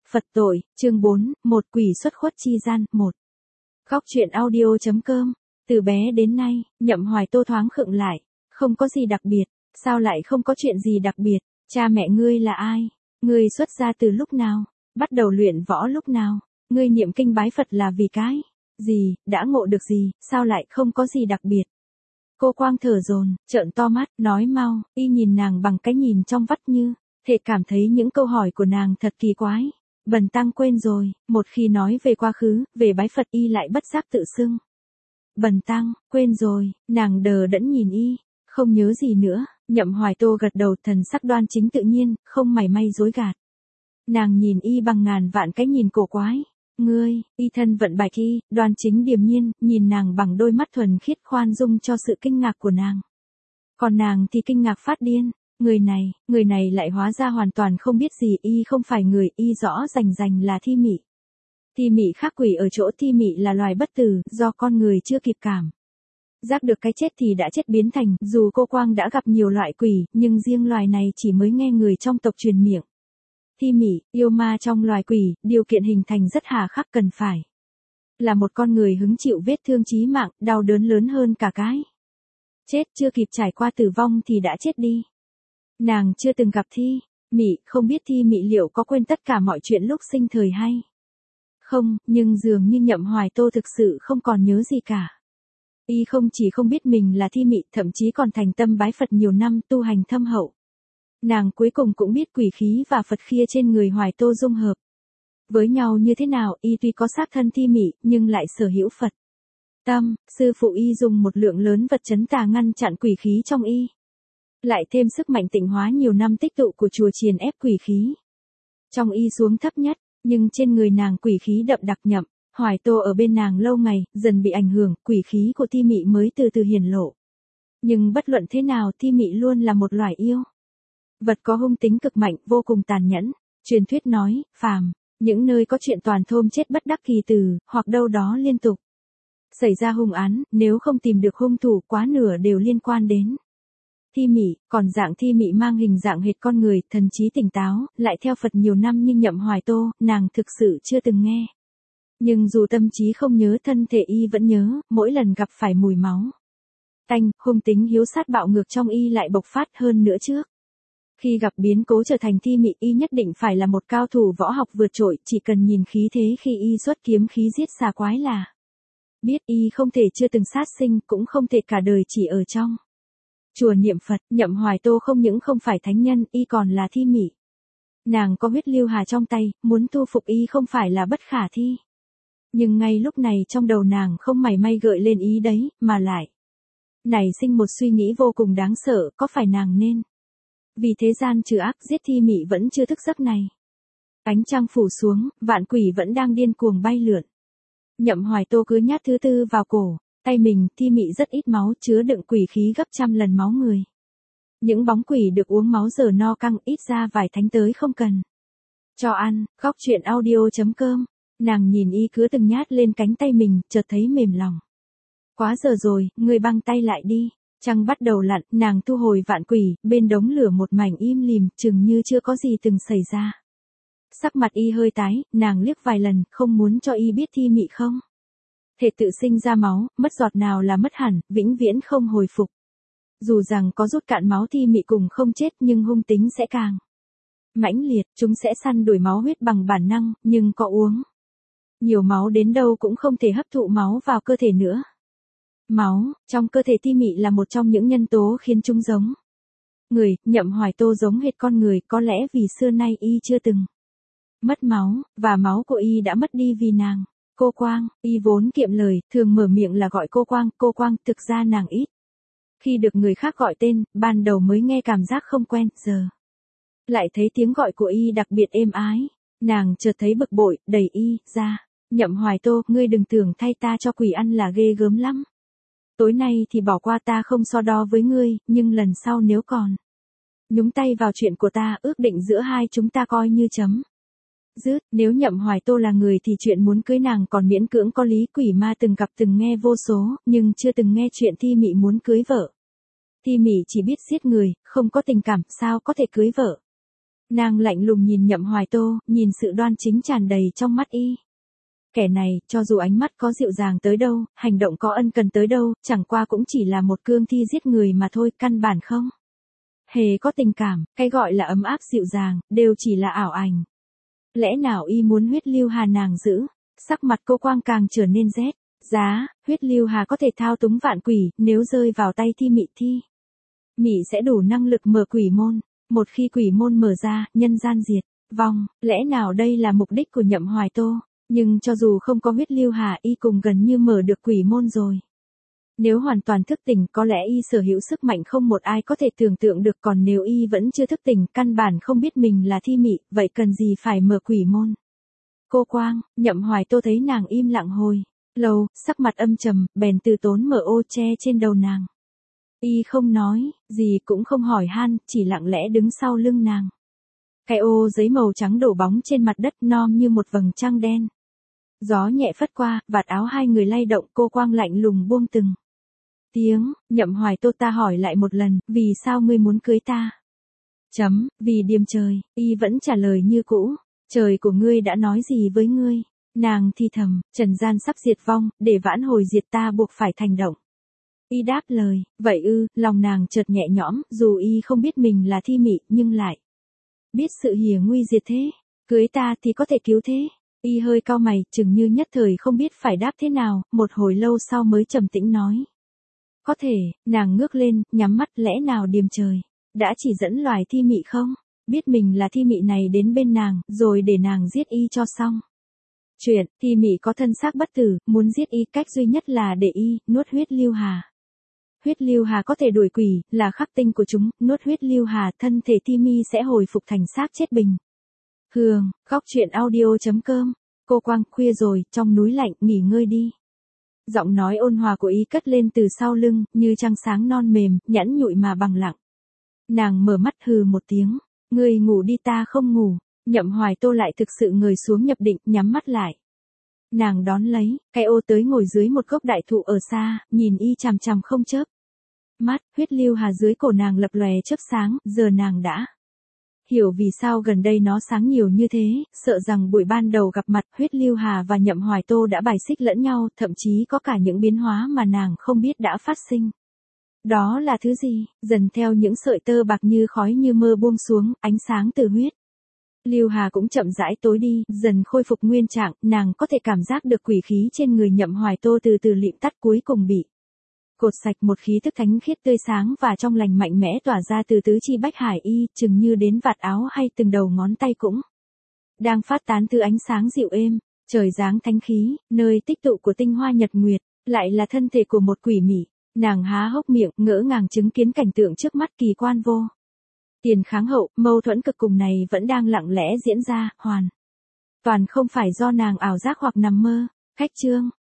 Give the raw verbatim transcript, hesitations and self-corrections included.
Phật tội, chương bốn, một quỷ xuất khuất chi gian, một. Góc truyện audio.com, từ bé đến nay, Nhậm Hoài Tô thoáng khựng lại, không có gì đặc biệt, sao lại không có chuyện gì đặc biệt, cha mẹ ngươi là ai, ngươi xuất gia từ lúc nào, bắt đầu luyện võ lúc nào, ngươi niệm kinh bái Phật là vì cái gì, đã ngộ được gì, sao lại không có gì đặc biệt. Cô Quang thở dồn, trợn to mắt, nói mau, y nhìn nàng bằng cái nhìn trong vắt như, thể cảm thấy những câu hỏi của nàng thật kỳ quái. Bần tăng quên rồi, một khi nói về quá khứ, về bái Phật y lại bất giác tự xưng. Bần tăng, quên rồi, nàng đờ đẫn nhìn y, không nhớ gì nữa, Nhậm Hoài Tô gật đầu, thần sắc đoan chính tự nhiên, không mảy may dối gạt. Nàng nhìn y bằng ngàn vạn cái nhìn cổ quái. Ngươi, y thân vận bạch y, đoan chính điềm nhiên, nhìn nàng bằng đôi mắt thuần khiết khoan dung cho sự kinh ngạc của nàng. Còn nàng thì kinh ngạc phát điên. Người này, người này lại hóa ra hoàn toàn không biết gì, y không phải người, y rõ rành rành là thi mị. Thi mị khác quỷ ở chỗ thi mị là loài bất tử, do con người chưa kịp cảm giác được cái chết thì đã chết biến thành, dù cô Quang đã gặp nhiều loại quỷ, nhưng riêng loài này chỉ mới nghe người trong tộc truyền miệng. Thi mị, yêu ma trong loài quỷ, điều kiện hình thành rất hà khắc, cần phải là một con người hứng chịu vết thương chí mạng, đau đớn lớn hơn cả cái chết, chưa kịp trải qua tử vong thì đã chết đi. Nàng chưa từng gặp thi mị, không biết thi mị liệu có quên tất cả mọi chuyện lúc sinh thời hay không, nhưng dường như Nhậm Hoài Tô thực sự không còn nhớ gì cả. Y không chỉ không biết mình là thi mị, thậm chí còn thành tâm bái Phật nhiều năm, tu hành thâm hậu. Nàng cuối cùng cũng biết quỷ khí và Phật khia trên người Hoài Tô dung hợp với nhau như thế nào. Y tuy có xác thân thi mị, nhưng lại sở hữu Phật tâm. Sư phụ y dùng một lượng lớn vật chấn tà ngăn chặn quỷ khí trong y, lại thêm sức mạnh tịnh hóa nhiều năm tích tụ của chùa triền ép quỷ khí trong y xuống thấp nhất, nhưng trên người nàng quỷ khí đậm đặc nhậm. Hoài Tô ở bên nàng lâu ngày, dần bị ảnh hưởng, quỷ khí của thi mị mới từ từ hiển lộ. Nhưng bất luận thế nào, thi mị luôn là một loài yêu vật có hung tính cực mạnh, vô cùng tàn nhẫn. Truyền thuyết nói, phàm những nơi có chuyện toàn thôn chết bất đắc kỳ tử, hoặc đâu đó liên tục xảy ra hung án, nếu không tìm được hung thủ, quá nửa đều liên quan đến thi mị. Còn dạng thi mị mang hình dạng hệt con người, thần trí tỉnh táo, lại theo Phật nhiều năm nhưng Nhậm Hoài Tô, nàng thực sự chưa từng nghe. Nhưng dù tâm trí không nhớ, thân thể y vẫn nhớ, mỗi lần gặp phải mùi máu tanh, hung tính hiếu sát bạo ngược trong y lại bộc phát hơn nữa trước. Khi gặp biến cố trở thành thi mị, y nhất định phải là một cao thủ võ học vượt trội, chỉ cần nhìn khí thế khi y xuất kiếm khí giết xà quái là biết y không thể chưa từng sát sinh, cũng không thể cả đời chỉ ở trong chùa niệm Phật. Nhậm Hoài Tô không những không phải thánh nhân, y còn là thi mị. Nàng có huyết lưu hà trong tay, muốn thu phục y không phải là bất khả thi. Nhưng ngay lúc này trong đầu nàng không mảy may gợi lên ý đấy, mà lại nảy sinh một suy nghĩ vô cùng đáng sợ, có phải nàng nên vì thế gian trừ ác giết thi mị vẫn chưa thức giấc này. Ánh trăng phủ xuống, vạn quỷ vẫn đang điên cuồng bay lượn. Nhậm Hoài Tô cứ nhát thứ tư vào cổ, tay mình, thi mị rất ít máu, chứa đựng quỷ khí gấp trăm lần máu người. Những bóng quỷ được uống máu giờ no căng, ít ra vài thánh tới không cần cho ăn. Góc truyện audio.com, nàng nhìn y cứ từng nhát lên cánh tay mình, chợt thấy mềm lòng. Quá giờ rồi, ngươi băng tay lại đi. Trăng bắt đầu lặn, nàng thu hồi vạn quỷ, bên đống lửa một mảnh im lìm, chừng như chưa có gì từng xảy ra. Sắc mặt y hơi tái, nàng liếc vài lần, không muốn cho y biết thi mị không thể tự sinh ra máu, mất giọt nào là mất hẳn, vĩnh viễn không hồi phục. Dù rằng có rút cạn máu thi mị cùng không chết, nhưng hung tính sẽ càng mãnh liệt, chúng sẽ săn đuổi máu huyết bằng bản năng, nhưng có uống nhiều máu đến đâu cũng không thể hấp thụ máu vào cơ thể nữa. Máu trong cơ thể thi mị là một trong những nhân tố khiến chúng giống người. Nhậm Hoài Tô giống hệt con người, có lẽ vì xưa nay y chưa từng mất máu, và máu của y đã mất đi vì nàng. Cô Quang, y vốn kiệm lời, thường mở miệng là gọi cô Quang, cô Quang, thực ra nàng ít khi được người khác gọi tên, ban đầu mới nghe cảm giác không quen, giờ lại thấy tiếng gọi của y đặc biệt êm ái. Nàng chợt thấy bực bội, đẩy y ra. Nhậm Hoài Tô, ngươi đừng tưởng thay ta cho quỷ ăn là ghê gớm lắm. Tối nay thì bỏ qua, ta không so đo với ngươi, nhưng lần sau nếu còn nhúng tay vào chuyện của ta, ước định giữa hai chúng ta coi như chấm dứt. Nếu Nhậm Hoài Tô là người thì chuyện muốn cưới nàng còn miễn cưỡng có lý. Quỷ ma từng gặp từng nghe vô số, nhưng chưa từng nghe chuyện thi mị muốn cưới vợ. Thi mị chỉ biết giết người, không có tình cảm, sao có thể cưới vợ. Nàng lạnh lùng nhìn Nhậm Hoài Tô, nhìn sự đoan chính tràn đầy trong mắt y. Kẻ này, cho dù ánh mắt có dịu dàng tới đâu, hành động có ân cần tới đâu, chẳng qua cũng chỉ là một cương thi giết người mà thôi, căn bản không hề có tình cảm, cái gọi là ấm áp dịu dàng, đều chỉ là ảo ảnh. Lẽ nào y muốn huyết lưu hà nàng giữ? Sắc mặt cô Quang càng trở nên rét. Giá, huyết lưu hà có thể thao túng vạn quỷ, nếu rơi vào tay thi mị thi. Mị sẽ đủ năng lực mở quỷ môn. Một khi quỷ môn mở ra, nhân gian diệt vong, lẽ nào đây là mục đích của Nhậm Hoài Tô? Nhưng cho dù không có huyết lưu hà, y cùng gần như mở được quỷ môn rồi. Nếu hoàn toàn thức tỉnh, có lẽ y sở hữu sức mạnh không một ai có thể tưởng tượng được, còn nếu y vẫn chưa thức tỉnh, căn bản không biết mình là thi mị, vậy cần gì phải mở quỷ môn? Cô Quang, Nhậm Hoài Tô thấy nàng im lặng hồi lâu, sắc mặt âm trầm, bèn từ tốn mở ô che trên đầu nàng. Y không nói gì, cũng không hỏi han, chỉ lặng lẽ đứng sau lưng nàng. Cái ô giấy màu trắng đổ bóng trên mặt đất, non như một vầng trăng đen. Gió nhẹ phất qua, vạt áo hai người lay động, cô Quang lạnh lùng buông từng tiếng. Nhậm Hoài Tô, ta hỏi lại một lần, vì sao ngươi muốn cưới ta? Chấm, vì điềm trời. Y vẫn trả lời như cũ. Trời của ngươi đã nói gì với ngươi? Nàng thì thầm, trần gian sắp diệt vong, để vãn hồi diệt ta buộc phải thành động. Y đáp lời, vậy ư, lòng nàng chợt nhẹ nhõm, dù y không biết mình là thi mị, nhưng lại biết sự hiểm nguy diệt thế. Cưới ta thì có thể cứu thế. Y hơi cau mày, chừng như nhất thời không biết phải đáp thế nào, một hồi lâu sau mới trầm tĩnh nói. Có thể. Nàng ngước lên, nhắm mắt, lẽ nào điềm trời đã chỉ dẫn loài thi mị không? Biết mình là thi mị này đến bên nàng, rồi để nàng giết y cho xong chuyện. Thi mị có thân xác bất tử, muốn giết y, cách duy nhất là để y nuốt huyết lưu hà. Huyết lưu hà có thể đuổi quỷ, là khắc tinh của chúng, nuốt huyết lưu hà, thân thể thi mi sẽ hồi phục thành xác chết bình thường. Góc truyện audio chấm com. Cô Quang, khuya rồi, trong núi lạnh, nghỉ ngơi đi. Giọng nói ôn hòa của y cất lên từ sau lưng, như trăng sáng non mềm, nhẵn nhụi mà bằng lặng. Nàng mở mắt hừ một tiếng. Ngươi ngủ đi, ta không ngủ. Nhậm Hoài Tô lại thực sự ngồi xuống nhập định, nhắm mắt lại. Nàng đón lấy, cái ô tới ngồi dưới một gốc đại thụ ở xa, nhìn y chằm chằm không chớp mắt. Huyết lưu hà dưới cổ nàng lập lòe chớp sáng, giờ nàng đã hiểu vì sao gần đây nó sáng nhiều như thế, sợ rằng buổi ban đầu gặp mặt, huyết lưu hà và Nhậm Hoài Tô đã bài xích lẫn nhau, thậm chí có cả những biến hóa mà nàng không biết đã phát sinh. Đó là thứ gì? Dần theo những sợi tơ bạc như khói như mơ buông xuống, ánh sáng từ huyết lưu hà cũng chậm rãi tối đi, dần khôi phục nguyên trạng, nàng có thể cảm giác được quỷ khí trên người Nhậm Hoài Tô từ từ lịm tắt, cuối cùng bị cột sạch, một khí thức thánh khiết tươi sáng và trong lành mạnh mẽ tỏa ra từ tứ chi bách hải y, chừng như đến vạt áo hay từng đầu ngón tay cũng đang phát tán thứ ánh sáng dịu êm. Trời giáng thánh khí, nơi tích tụ của tinh hoa nhật nguyệt, lại là thân thể của một quỷ mị. Nàng há hốc miệng, ngỡ ngàng chứng kiến cảnh tượng trước mắt kỳ quan vô tiền kháng hậu, mâu thuẫn cực cùng này vẫn đang lặng lẽ diễn ra, hoàn toàn không phải do nàng ảo giác hoặc nằm mơ. Khách chương